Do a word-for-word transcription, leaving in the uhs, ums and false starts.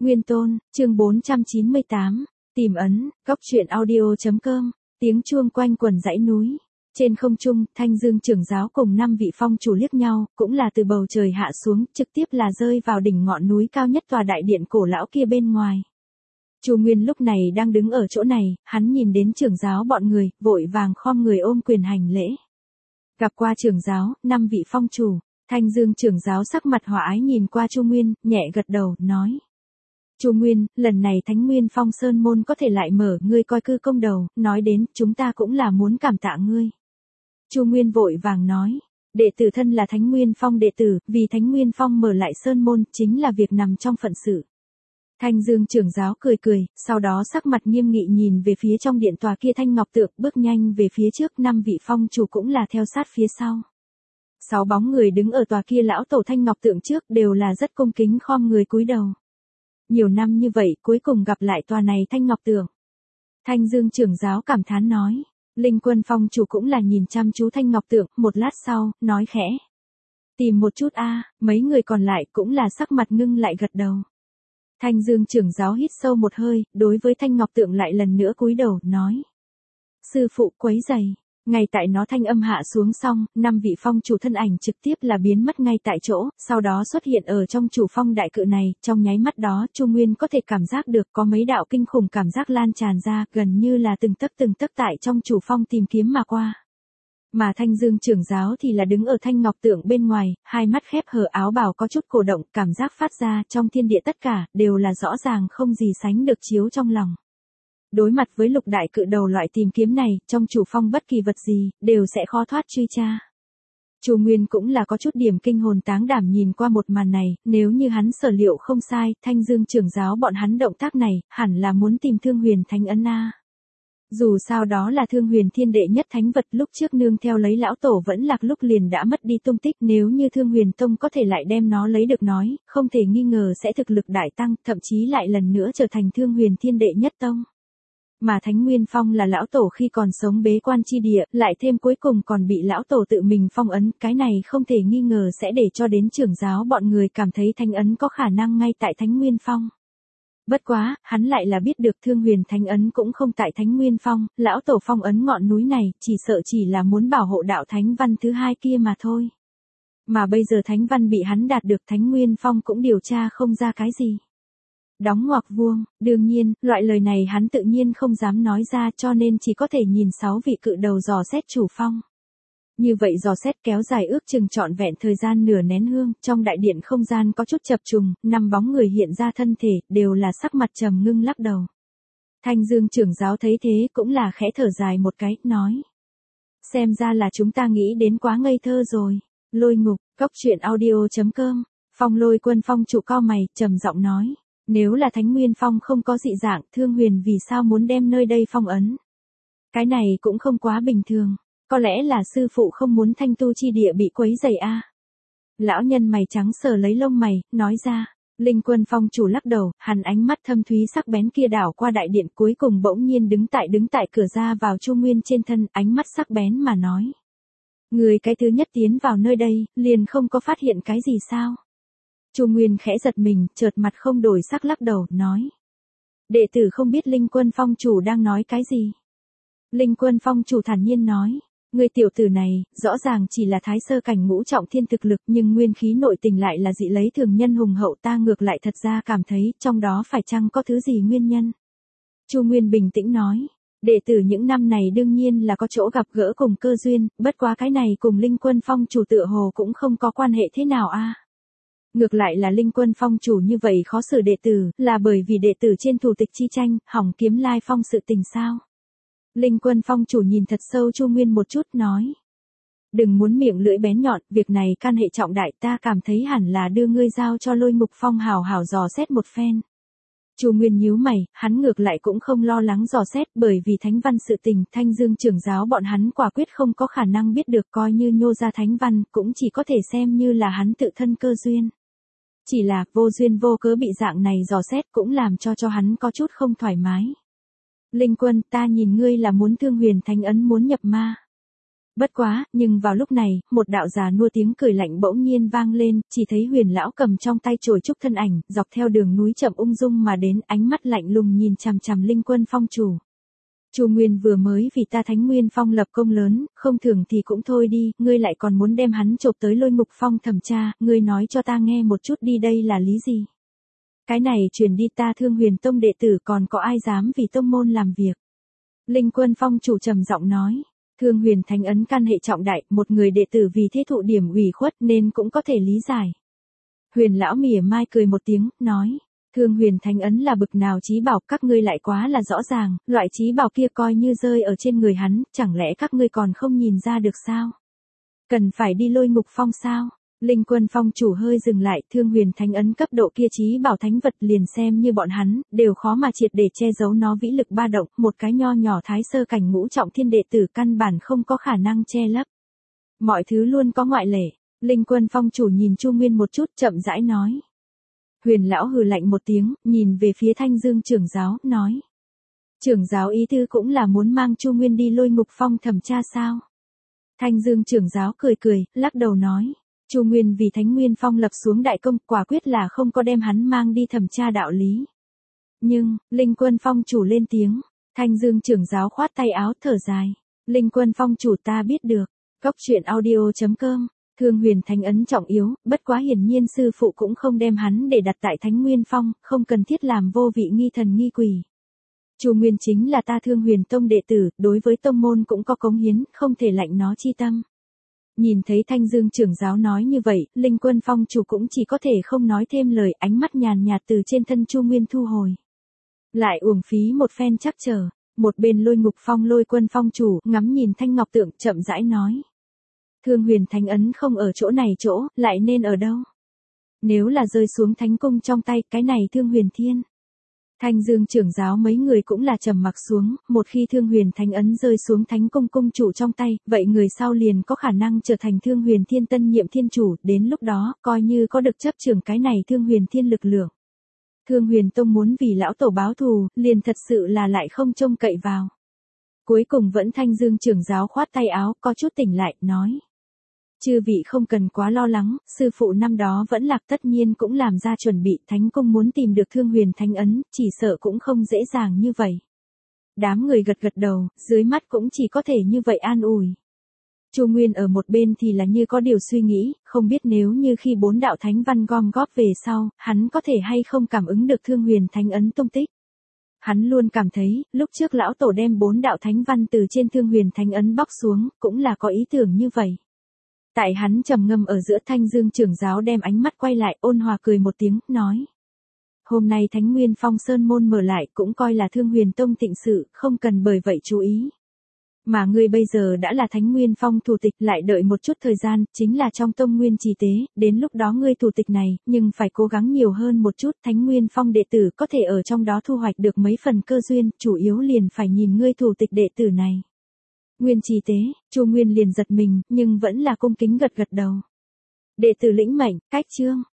Nguyên Tôn, chương bốn trăm chín mươi tám, tìm ấn, góc truyện audio.com, tiếng chuông quanh quần dãy núi. Trên không trung, Thanh Dương trưởng giáo cùng năm vị phong chủ liếc nhau, cũng là từ bầu trời hạ xuống, trực tiếp là rơi vào đỉnh ngọn núi cao nhất tòa đại điện cổ lão kia bên ngoài. Chu Nguyên lúc này đang đứng ở chỗ này, hắn nhìn đến trưởng giáo bọn người, vội vàng khom người ôm quyền hành lễ. Gặp qua trưởng giáo, năm vị phong chủ, Thanh Dương trưởng giáo sắc mặt hòa ái nhìn qua Chu Nguyên, nhẹ gật đầu, nói. Chu Nguyên, lần này Thánh Nguyên Phong Sơn Môn có thể lại mở, ngươi coi cư công đầu, nói đến, chúng ta cũng là muốn cảm tạ ngươi. Chu Nguyên vội vàng nói, đệ tử thân là Thánh Nguyên Phong đệ tử, vì Thánh Nguyên Phong mở lại Sơn Môn, chính là việc nằm trong phận sự. Thanh Dương trưởng giáo cười cười, sau đó sắc mặt nghiêm nghị nhìn về phía trong điện tòa kia thanh ngọc tượng, bước nhanh về phía trước, năm vị phong chủ cũng là theo sát phía sau. Sáu bóng người đứng ở tòa kia lão tổ thanh ngọc tượng trước đều là rất cung kính khom người cúi đầu. Nhiều năm như vậy, cuối cùng gặp lại tòa này thanh ngọc tượng. Thanh Dương trưởng giáo cảm thán nói, Linh Quân Phong chủ cũng là nhìn chăm chú thanh ngọc tượng, một lát sau, nói khẽ. Tìm một chút a, mấy người còn lại cũng là sắc mặt ngưng lại gật đầu. Thanh Dương trưởng giáo hít sâu một hơi, đối với thanh ngọc tượng lại lần nữa cúi đầu, nói. Sư phụ quấy rầy. Ngay tại nó thanh âm hạ xuống xong, năm vị phong chủ thân ảnh trực tiếp là biến mất ngay tại chỗ, sau đó xuất hiện ở trong chủ phong đại cự này, trong nháy mắt đó Chu Nguyên có thể cảm giác được có mấy đạo kinh khủng cảm giác lan tràn ra, gần như là từng tấc từng tấc tại trong chủ phong tìm kiếm mà qua. Mà Thanh Dương trưởng giáo thì là đứng ở thanh ngọc tượng bên ngoài, hai mắt khép hờ, áo bào có chút cổ động, cảm giác phát ra trong thiên địa tất cả, đều là rõ ràng không gì sánh được chiếu trong lòng. Đối mặt với lục đại cự đầu loại tìm kiếm này, trong chủ phong bất kỳ vật gì, đều sẽ khó thoát truy tra. Chu Nguyên cũng là có chút điểm kinh hồn táng đảm nhìn qua một màn này, nếu như hắn sở liệu không sai, Thanh Dương trưởng giáo bọn hắn động tác này, hẳn là muốn tìm Thương Huyền Thánh Ấn a. Dù sao đó là Thương Huyền Thiên đệ nhất thánh vật, lúc trước nương theo lấy lão tổ vẫn lạc lúc liền đã mất đi tung tích, nếu như Thương Huyền Tông có thể lại đem nó lấy được nói, không thể nghi ngờ sẽ thực lực đại tăng, thậm chí lại lần nữa trở thành Thương Huyền Thiên đệ nhất tông. Mà Thánh Nguyên Phong là lão tổ khi còn sống bế quan chi địa, lại thêm cuối cùng còn bị lão tổ tự mình phong ấn, cái này không thể nghi ngờ sẽ để cho đến trưởng giáo bọn người cảm thấy thánh ấn có khả năng ngay tại Thánh Nguyên Phong. Bất quá, hắn lại là biết được Thương Huyền Thánh Ấn cũng không tại Thánh Nguyên Phong, lão tổ phong ấn ngọn núi này, chỉ sợ chỉ là muốn bảo hộ đạo thánh văn thứ hai kia mà thôi. Mà bây giờ thánh văn bị hắn đạt được, Thánh Nguyên Phong cũng điều tra không ra cái gì. Đóng ngoặc vuông, đương nhiên, loại lời này hắn tự nhiên không dám nói ra, cho nên chỉ có thể nhìn sáu vị cự đầu dò xét chủ phong. Như vậy dò xét kéo dài ước chừng trọn vẹn thời gian nửa nén hương, trong đại điện không gian có chút chập trùng, năm bóng người hiện ra thân thể, đều là sắc mặt trầm ngưng lắc đầu. Thanh Dương trưởng giáo thấy thế cũng là khẽ thở dài một cái, nói. Xem ra là chúng ta nghĩ đến quá ngây thơ rồi. Lôi ngục, góc truyện audio.com, Phong Lôi Quân Phong chủ cao mày, trầm giọng nói. Nếu là Thánh Nguyên Phong không có dị dạng, Thương Huyền vì sao muốn đem nơi đây phong ấn? Cái này cũng không quá bình thường, có lẽ là sư phụ không muốn thanh tu chi địa bị quấy rầy a. Lão nhân mày trắng sờ lấy lông mày, nói ra. Linh Quân Phong chủ lắc đầu, hắn ánh mắt thâm thúy sắc bén kia đảo qua đại điện, cuối cùng bỗng nhiên đứng tại đứng tại cửa ra vào Chu Nguyên trên thân, ánh mắt sắc bén mà nói. Người cái thứ nhất tiến vào nơi đây, liền không có phát hiện cái gì sao? Chu Nguyên khẽ giật mình, chợt mặt không đổi sắc lắc đầu, nói. Đệ tử không biết Linh Quân Phong chủ đang nói cái gì. Linh Quân Phong chủ thản nhiên nói. Người tiểu tử này, rõ ràng chỉ là thái sơ cảnh ngũ trọng thiên thực lực, nhưng nguyên khí nội tình lại là dị lấy thường nhân hùng hậu, ta ngược lại thật ra cảm thấy, trong đó phải chăng có thứ gì nguyên nhân. Chu Nguyên bình tĩnh nói. Đệ tử những năm này đương nhiên là có chỗ gặp gỡ cùng cơ duyên, bất quá cái này cùng Linh Quân Phong chủ tựa hồ cũng không có quan hệ thế nào a. Ngược lại là Linh Quân Phong chủ như vậy khó xử đệ tử, là bởi vì đệ tử trên thủ tịch chi tranh, hỏng kiếm lai phong sự tình sao? Linh Quân Phong chủ nhìn thật sâu Chu Nguyên một chút, nói. Đừng muốn miệng lưỡi bén nhọn, việc này can hệ trọng đại, ta cảm thấy hẳn là đưa ngươi giao cho Lôi Ngục Phong hào hào dò xét một phen. Chu Nguyên nhíu mày, hắn ngược lại cũng không lo lắng dò xét, bởi vì thánh văn sự tình, Thanh Dương trưởng giáo bọn hắn quả quyết không có khả năng biết được, coi như nhô ra thánh văn, cũng chỉ có thể xem như là hắn tự thân cơ duyên. Chỉ là, vô duyên vô cớ bị dạng này dò xét cũng làm cho cho hắn có chút không thoải mái. Linh Quân, ta nhìn ngươi là muốn Thương Huyền Thánh Ấn muốn nhập ma. Bất quá, nhưng vào lúc này, một đạo già nua tiếng cười lạnh bỗng nhiên vang lên, chỉ thấy Huyền lão cầm trong tay chổi trúc thân ảnh, dọc theo đường núi chậm ung dung mà đến, ánh mắt lạnh lùng nhìn chằm chằm Linh Quân Phong chủ. Chu Nguyên vừa mới vì ta Thánh Nguyên Phong lập công lớn, không thưởng thì cũng thôi đi, ngươi lại còn muốn đem hắn chộp tới Lôi Ngục Phong thẩm tra, ngươi nói cho ta nghe một chút đi, đây là lý gì? Cái này truyền đi, ta Thương Huyền Tông đệ tử còn có ai dám vì tông môn làm việc? Linh Quân Phong chủ trầm giọng nói. Thương Huyền Thánh ấn can hệ trọng đại, một người đệ tử vì thế thụ điểm ủy khuất nên cũng có thể lý giải. Huyền lão mỉa mai cười một tiếng, nói, Thương Huyền Thánh ấn là bực nào chí bảo, các ngươi lại quá là rõ ràng, loại chí bảo kia coi như rơi ở trên người hắn, chẳng lẽ các ngươi còn không nhìn ra được sao? Cần phải đi Lôi Ngục Phong sao? Linh Quân Phong chủ hơi dừng lại, Thương Huyền Thánh ấn cấp độ kia chí bảo thánh vật liền xem như bọn hắn, đều khó mà triệt để che giấu nó vĩ lực ba động, một cái nho nhỏ thái sơ cảnh ngũ trọng thiên đệ tử căn bản không có khả năng che lấp. Mọi thứ luôn có ngoại lệ. Linh Quân Phong chủ nhìn Chu Nguyên một chút, chậm rãi nói. Huyền lão hừ lạnh một tiếng, nhìn về phía Thanh Dương trưởng giáo, nói. Trưởng giáo ý tư cũng là muốn mang Chu Nguyên đi Lôi Ngục Phong thẩm tra sao? Thanh Dương trưởng giáo cười cười, lắc đầu nói. Chu Nguyên vì Thánh Nguyên Phong lập xuống đại công, quả quyết là không có đem hắn mang đi thẩm tra đạo lý. Nhưng, Linh Quân Phong chủ lên tiếng, Thanh Dương trưởng giáo khoát tay áo thở dài. Linh Quân Phong chủ ta biết được, góc truyện audio chấm com, Thương Huyền Thánh ấn trọng yếu, bất quá hiển nhiên sư phụ cũng không đem hắn để đặt tại Thánh Nguyên Phong, không cần thiết làm vô vị nghi thần nghi quỷ. Chu Nguyên chính là ta Thương Huyền Tông đệ tử, đối với tông môn cũng có cống hiến, không thể lạnh nó chi tâm. Nhìn thấy Thanh Dương trưởng giáo nói như vậy, Linh Quân Phong chủ cũng chỉ có thể không nói thêm lời, ánh mắt nhàn nhạt từ trên thân Chu Nguyên thu hồi. Lại uổng phí một phen chắc chờ, một bên Lôi Ngục Phong Lôi Quân Phong chủ ngắm nhìn thanh ngọc tượng chậm rãi nói. Thương Huyền Thánh ấn không ở chỗ này chỗ, lại nên ở đâu? Nếu là rơi xuống thánh cung trong tay, cái này Thương Huyền Thiên. Thanh Dương trưởng giáo mấy người cũng là trầm mặc xuống, một khi Thương Huyền Thánh ấn rơi xuống thánh cung cung chủ trong tay, vậy người sau liền có khả năng trở thành Thương Huyền Thiên tân nhiệm thiên chủ, đến lúc đó, coi như có được chấp trưởng cái này Thương Huyền Thiên lực lượng. Thương Huyền Tông muốn vì lão tổ báo thù, liền thật sự là lại không trông cậy vào. Cuối cùng vẫn Thanh Dương trưởng giáo khoát tay áo, có chút tỉnh lại, nói. Chư vị không cần quá lo lắng, sư phụ năm đó vẫn lạc tất nhiên cũng làm ra chuẩn bị, thánh cung muốn tìm được Thương Huyền Thánh ấn, chỉ sợ cũng không dễ dàng như vậy. Đám người gật gật đầu, dưới mắt cũng chỉ có thể như vậy an ủi. Chu Nguyên ở một bên thì là như có điều suy nghĩ, không biết nếu như khi bốn đạo thánh văn gom góp về sau, hắn có thể hay không cảm ứng được Thương Huyền Thánh ấn tung tích. Hắn luôn cảm thấy, lúc trước lão tổ đem bốn đạo thánh văn từ trên Thương Huyền Thánh ấn bóc xuống, cũng là có ý tưởng như vậy. Tại hắn trầm ngâm ở giữa, Thanh Dương trưởng giáo đem ánh mắt quay lại, ôn hòa cười một tiếng, nói. Hôm nay Thánh Nguyên Phong Sơn môn mở lại, cũng coi là Thương Huyền Tông tịnh sự, không cần bởi vậy chú ý. Mà ngươi bây giờ đã là Thánh Nguyên Phong thủ tịch, lại đợi một chút thời gian, chính là trong tông nguyên trì tế, đến lúc đó ngươi thủ tịch này, nhưng phải cố gắng nhiều hơn một chút, Thánh Nguyên Phong đệ tử có thể ở trong đó thu hoạch được mấy phần cơ duyên, chủ yếu liền phải nhìn ngươi thủ tịch đệ tử này. Nguyên trì tế, Chu Nguyên liền giật mình, nhưng vẫn là cung kính gật gật đầu. Đệ tử lĩnh mệnh, cách chương.